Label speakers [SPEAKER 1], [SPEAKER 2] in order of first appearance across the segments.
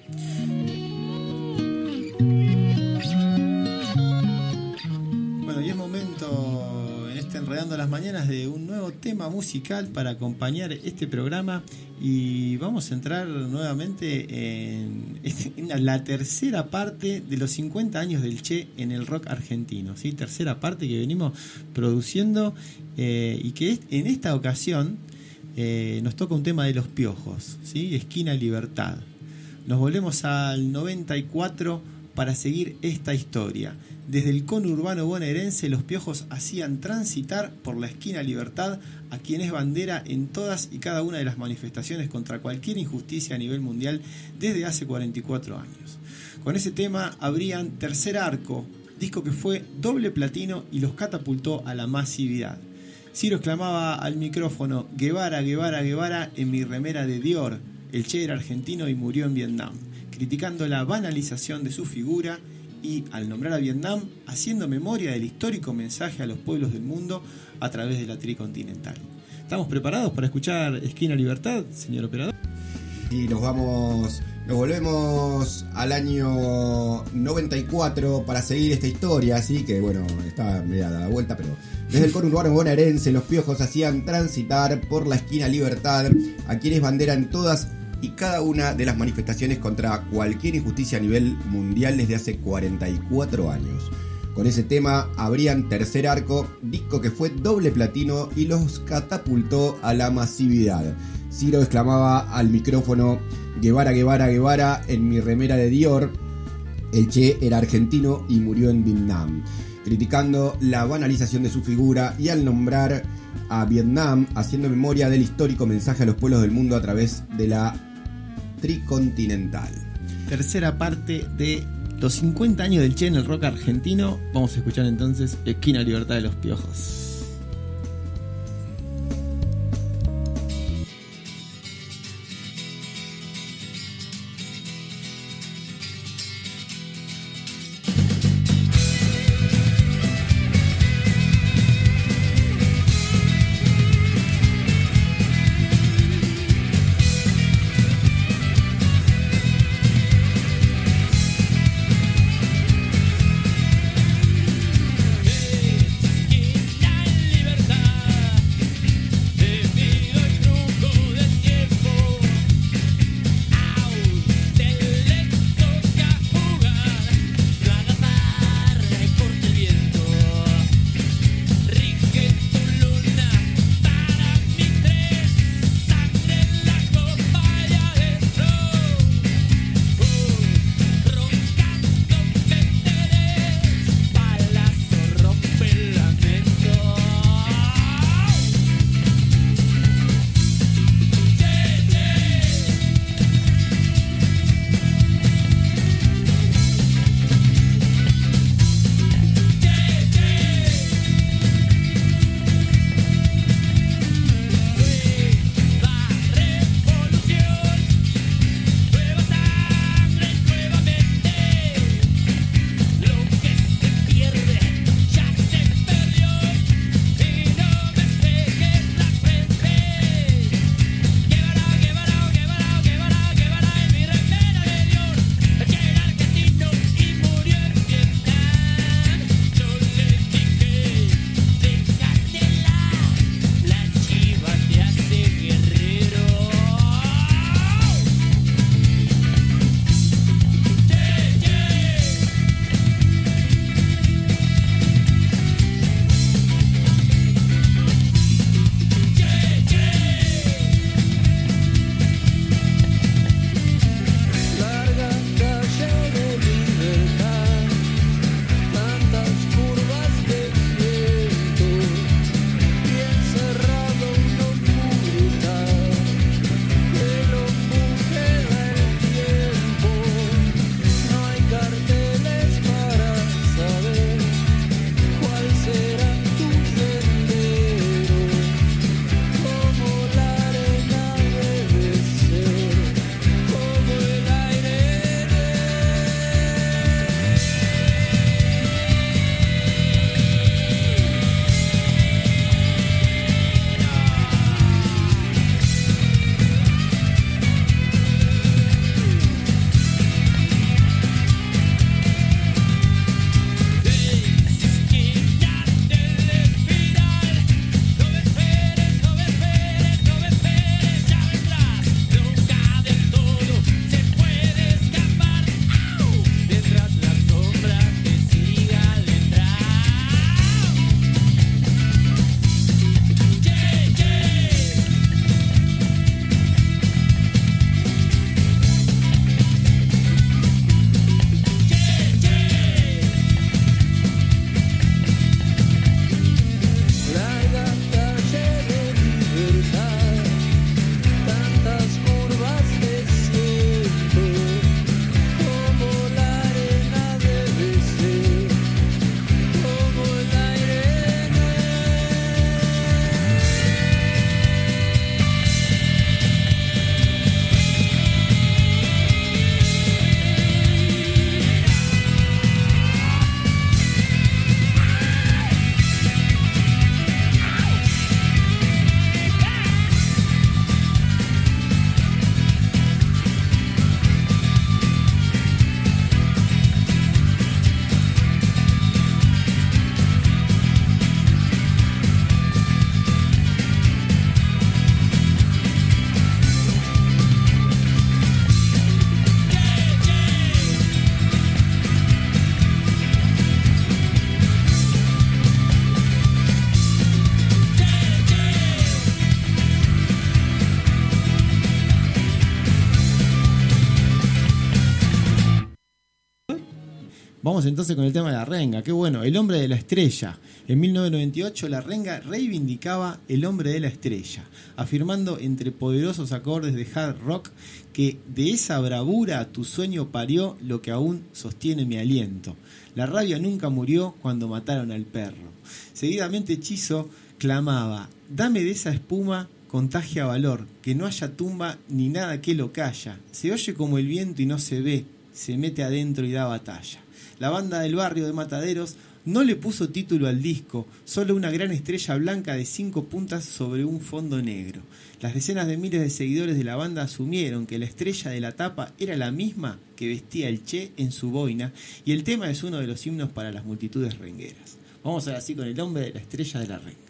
[SPEAKER 1] Bueno, y es momento en este Enredando las Mañanas de un nuevo tema musical para acompañar este programa, y vamos a entrar nuevamente en la tercera parte de los 50 años del Che en el rock argentino, ¿sí? Tercera parte que venimos produciendo, y que en esta ocasión nos toca un tema de Los Piojos, ¿sí? Esquina Libertad. Nos volvemos al 94 para seguir esta historia. Desde el conurbano bonaerense, Los Piojos hacían transitar por la Esquina Libertad a quien es bandera en todas y cada una de las manifestaciones contra cualquier injusticia a nivel mundial desde hace 44 años. Con ese tema abrían Tercer Arco, disco que fue doble platino y los catapultó a la masividad. Ciro exclamaba al micrófono: Guevara, Guevara, Guevara, en mi remera de Dior. El Che era argentino y murió en Vietnam, criticando la banalización de su figura y, al nombrar a Vietnam, haciendo memoria del histórico mensaje a los pueblos del mundo a través de la Tricontinental. ¿Estamos preparados para escuchar Esquina Libertad, señor operador?
[SPEAKER 2] Y nos volvemos al año 94 para seguir esta historia, así que bueno, está media dada vuelta, pero desde el conurbano bonaerense, Los Piojos hacían transitar por la Esquina Libertad a quienes bandera en todas y cada una de las manifestaciones contra cualquier injusticia a nivel mundial desde hace 44 años. Con ese tema abrían Tercer Arco, disco que fue doble platino y los catapultó a la masividad. Ciro exclamaba al micrófono: Guevara, Guevara, Guevara, en mi remera de Dior. El Che era argentino y murió en Vietnam, criticando la banalización de su figura y al nombrar a Vietnam, haciendo memoria del histórico mensaje a los pueblos del mundo a través de la Tricontinental.
[SPEAKER 1] Tercera parte de los 50 años del Che en el rock argentino. Vamos a escuchar entonces Esquina Libertad de Los Piojos.
[SPEAKER 3] Esquina
[SPEAKER 1] Vamos entonces con el tema de la renga. Qué bueno, el hombre de la estrella. En 1998 la renga reivindicaba el hombre de la estrella, afirmando entre poderosos acordes de hard rock que de esa bravura tu sueño parió lo que aún sostiene mi aliento. La rabia nunca murió cuando mataron al perro. Seguidamente Hechizo clamaba: dame de esa espuma, contagia valor, que no haya tumba ni nada que lo calla. Se oye como el viento y no se ve, se mete adentro y da batalla. La banda del barrio de Mataderos no le puso título al disco, solo una gran estrella blanca de 5 puntas sobre un fondo negro. Las decenas de miles de seguidores de la banda asumieron que la estrella de la tapa era la misma que vestía el Che en su boina, y el tema es uno de los himnos para las multitudes rengueras. Vamos a ver así con el hombre de la estrella de la renga.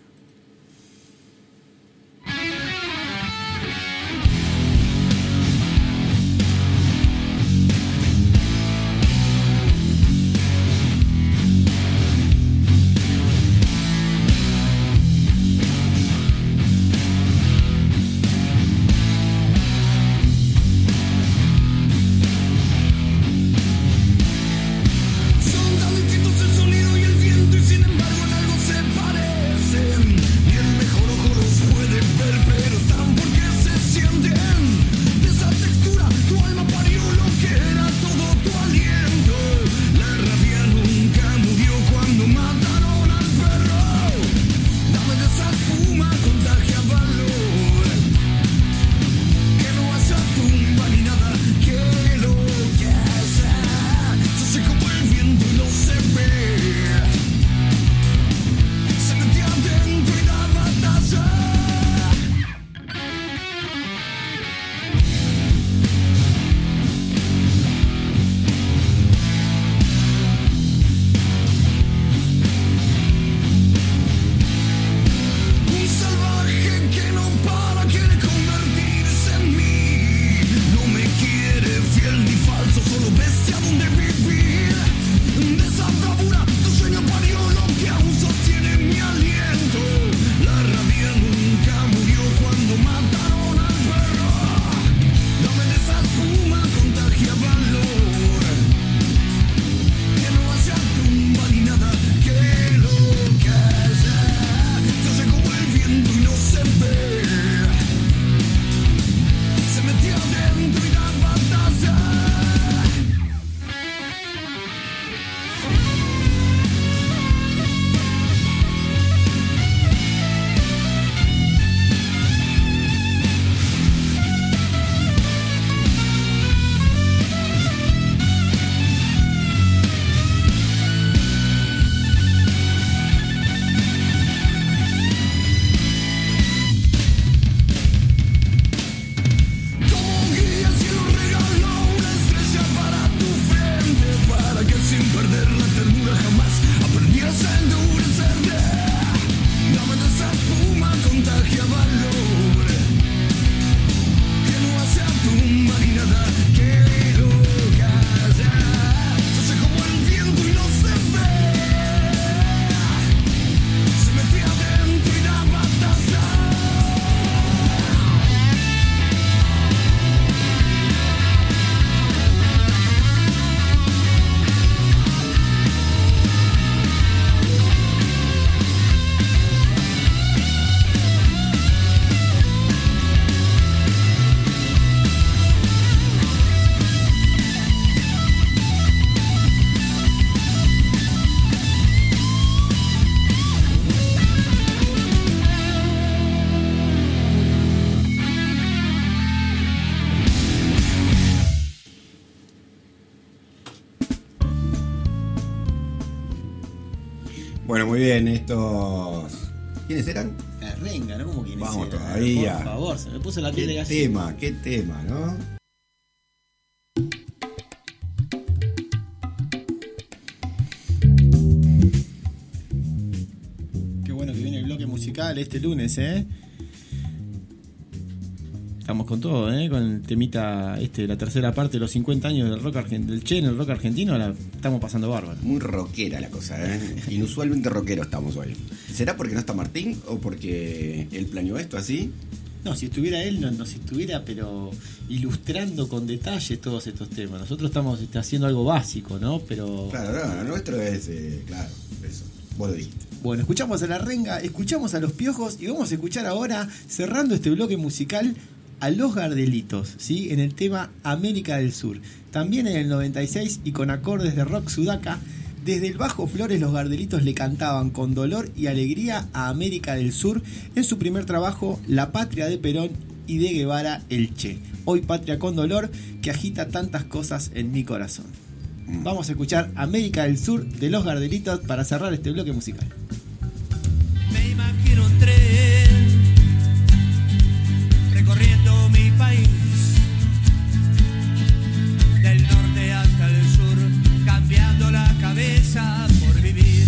[SPEAKER 2] Bueno, muy bien, estos... ¿Quiénes eran?
[SPEAKER 1] La renga, ¿no? Como quienes
[SPEAKER 2] Vamos
[SPEAKER 1] eran.
[SPEAKER 2] todavía.
[SPEAKER 1] Por favor, se me puso la piel de gallina.
[SPEAKER 2] Qué tema, ¿no?
[SPEAKER 1] Qué bueno que viene el bloque musical este lunes, ¿eh? Estamos con todo, ¿eh? Con el temita la tercera parte de los 50 años del rock del Che en el rock argentino, la estamos pasando bárbaro.
[SPEAKER 2] Muy rockera la cosa, ¿eh? Inusualmente rockero estamos hoy. ¿Será porque no está Martín o porque él planeó esto así?
[SPEAKER 1] No, si estuviera él, nos estuviera, pero ilustrando con detalles todos estos temas. Nosotros estamos haciendo algo básico, ¿no? Pero
[SPEAKER 2] Claro, no, nuestro es, claro, eso. Vos lo dijiste.
[SPEAKER 1] bueno, escuchamos a La Renga, escuchamos a Los Piojos y vamos a escuchar ahora, cerrando este bloque musical, a Los Gardelitos, ¿sí? En el tema América del Sur. También en el 96 y con acordes de rock sudaca, desde el bajo Flores los Gardelitos le cantaban con dolor y alegría a América del Sur en su primer trabajo, La Patria de Perón y de Guevara el Che. Hoy Patria con Dolor, que agita tantas cosas en mi corazón. Vamos a escuchar América del Sur de Los Gardelitos para cerrar este bloque musical.
[SPEAKER 3] Me imagino un tren recorriendo mi país, del norte hasta el sur, cambiando la cabeza por vivir.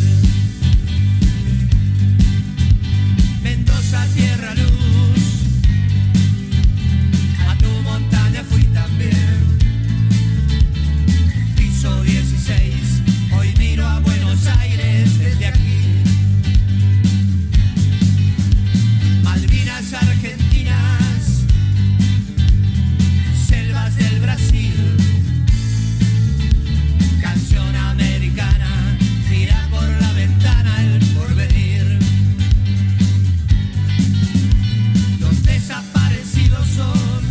[SPEAKER 3] Mendoza, tierra luz, a tu montaña fui también. Piso 16, hoy miro a Buenos Aires desde aquí. Malvinas argentinas, selvas del Brasil, canción americana, mira por la ventana el porvenir. Los desaparecidos son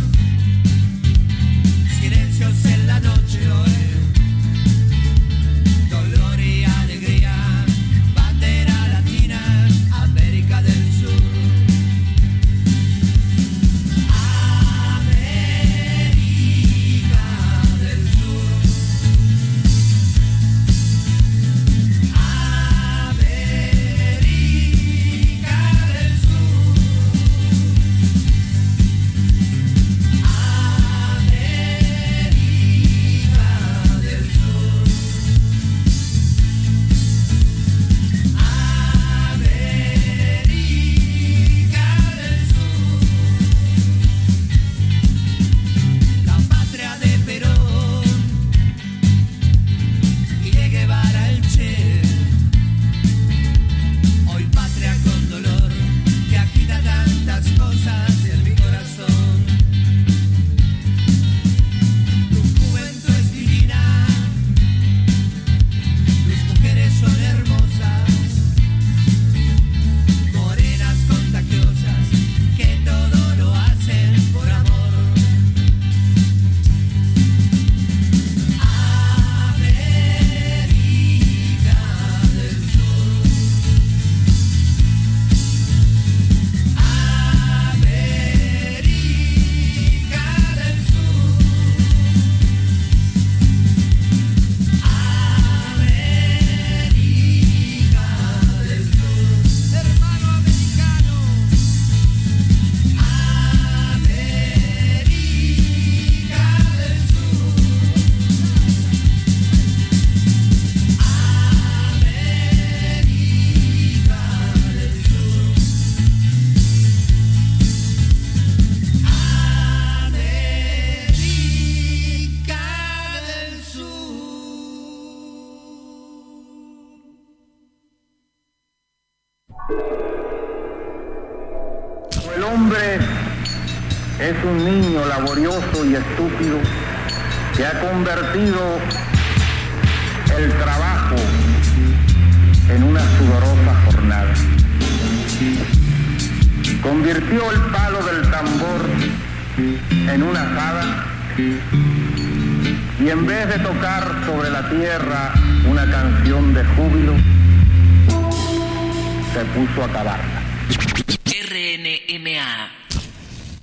[SPEAKER 3] silencios en la noche hoy, dolor y alegría, bandera latina, América del Sur.
[SPEAKER 4] El hombre es un niño laborioso y estúpido que ha convertido el trabajo en una sudorosa jornada. Convirtió el palo del tambor en una azada y en vez de tocar sobre la tierra una canción de júbilo, se puso a cavarla.
[SPEAKER 5] RNMA